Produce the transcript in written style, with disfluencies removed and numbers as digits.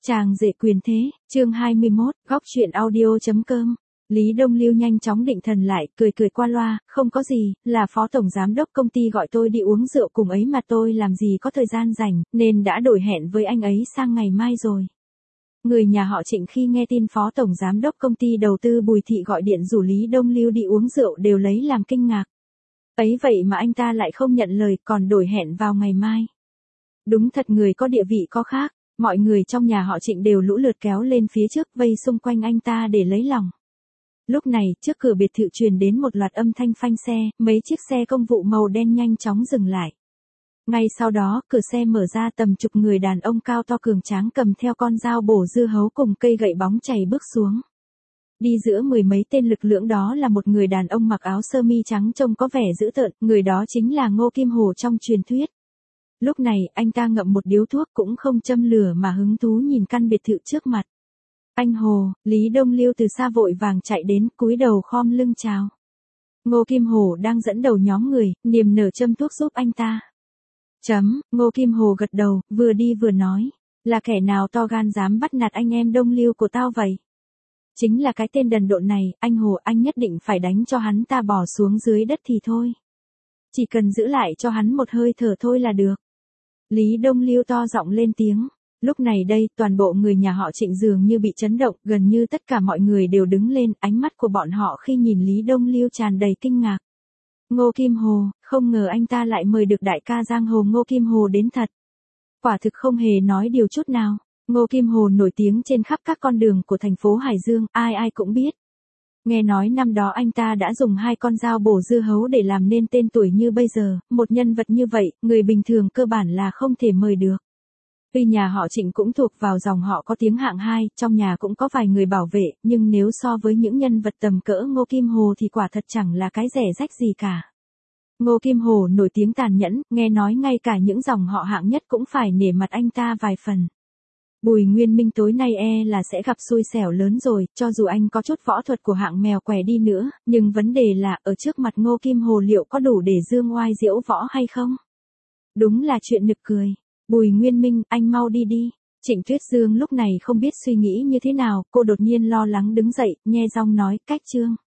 Chàng rể quyền thế, chương 21, góc chuyện audio.com. Lý Đông Lưu nhanh chóng định thần lại, cười qua loa, không có gì, là phó tổng giám đốc công ty gọi tôi đi uống rượu cùng ấy mà tôi làm gì có thời gian rảnh, nên đã đổi hẹn với anh ấy sang ngày mai rồi. Người nhà họ Trịnh khi nghe tin phó tổng giám đốc công ty đầu tư Bùi Thị gọi điện rủ Lý Đông Lưu đi uống rượu đều lấy làm kinh ngạc. Ấy vậy mà anh ta lại không nhận lời còn đổi hẹn vào ngày mai. Đúng thật người có địa vị có khác. Mọi người trong nhà họ Trịnh đều lũ lượt kéo lên phía trước vây xung quanh anh ta để lấy lòng. Lúc này, trước cửa biệt thự truyền đến một loạt âm thanh phanh xe, mấy chiếc xe công vụ màu đen nhanh chóng dừng lại. Ngay sau đó, cửa xe mở ra tầm chục người đàn ông cao to cường tráng cầm theo con dao bổ dưa hấu cùng cây gậy bóng chày bước xuống. Đi giữa mười mấy tên lực lưỡng đó là một người đàn ông mặc áo sơ mi trắng trông có vẻ dữ tợn, người đó chính là Ngô Kim Hồ trong truyền thuyết. Lúc này, anh ta ngậm một điếu thuốc cũng không châm lửa mà hứng thú nhìn căn biệt thự trước mặt. Anh Hồ, Lý Đông Lưu từ xa vội vàng chạy đến, cúi đầu khom lưng chào. Ngô Kim Hồ đang dẫn đầu nhóm người, niềm nở châm thuốc giúp anh ta. Ngô Kim Hồ gật đầu, vừa đi vừa nói, là kẻ nào to gan dám bắt nạt anh em Đông Lưu của tao vậy? Chính là cái tên đần độn này, anh Hồ, anh nhất định phải đánh cho hắn ta bỏ xuống dưới đất thì thôi. Chỉ cần giữ lại cho hắn một hơi thở thôi là được. Lý Đông Lưu to giọng lên tiếng. Lúc này đây, toàn bộ người nhà họ Trịnh dường như bị chấn động, gần như tất cả mọi người đều đứng lên, ánh mắt của bọn họ khi nhìn Lý Đông Lưu tràn đầy kinh ngạc. Ngô Kim Hồ, không ngờ anh ta lại mời được đại ca giang hồ Ngô Kim Hồ đến thật. Quả thực không hề nói điều chút nào. Ngô Kim Hồ nổi tiếng trên khắp các con đường của thành phố Hải Dương, ai ai cũng biết. Nghe nói năm đó anh ta đã dùng 2 con dao bổ dưa hấu để làm nên tên tuổi như bây giờ, một nhân vật như vậy, người bình thường cơ bản là không thể mời được. Tuy nhà họ Trịnh cũng thuộc vào dòng họ có tiếng hạng 2, trong nhà cũng có vài người bảo vệ, nhưng nếu so với những nhân vật tầm cỡ Ngô Kim Hồ thì quả thật chẳng là cái rẻ rách gì cả. Ngô Kim Hồ nổi tiếng tàn nhẫn, nghe nói ngay cả những dòng họ hạng nhất cũng phải nể mặt anh ta vài phần. Bùi Nguyên Minh tối nay là sẽ gặp xui xẻo lớn rồi, cho dù anh có chút võ thuật của hạng mèo què đi nữa, nhưng vấn đề là ở trước mặt Ngô Kim Hồ liệu có đủ để dương oai diễu võ hay không? Đúng là chuyện nực cười. Bùi Nguyên Minh, anh mau đi đi. Trịnh Tuyết Dương lúc này không biết suy nghĩ như thế nào, cô đột nhiên lo lắng đứng dậy, nhe răng nói, cách Trương.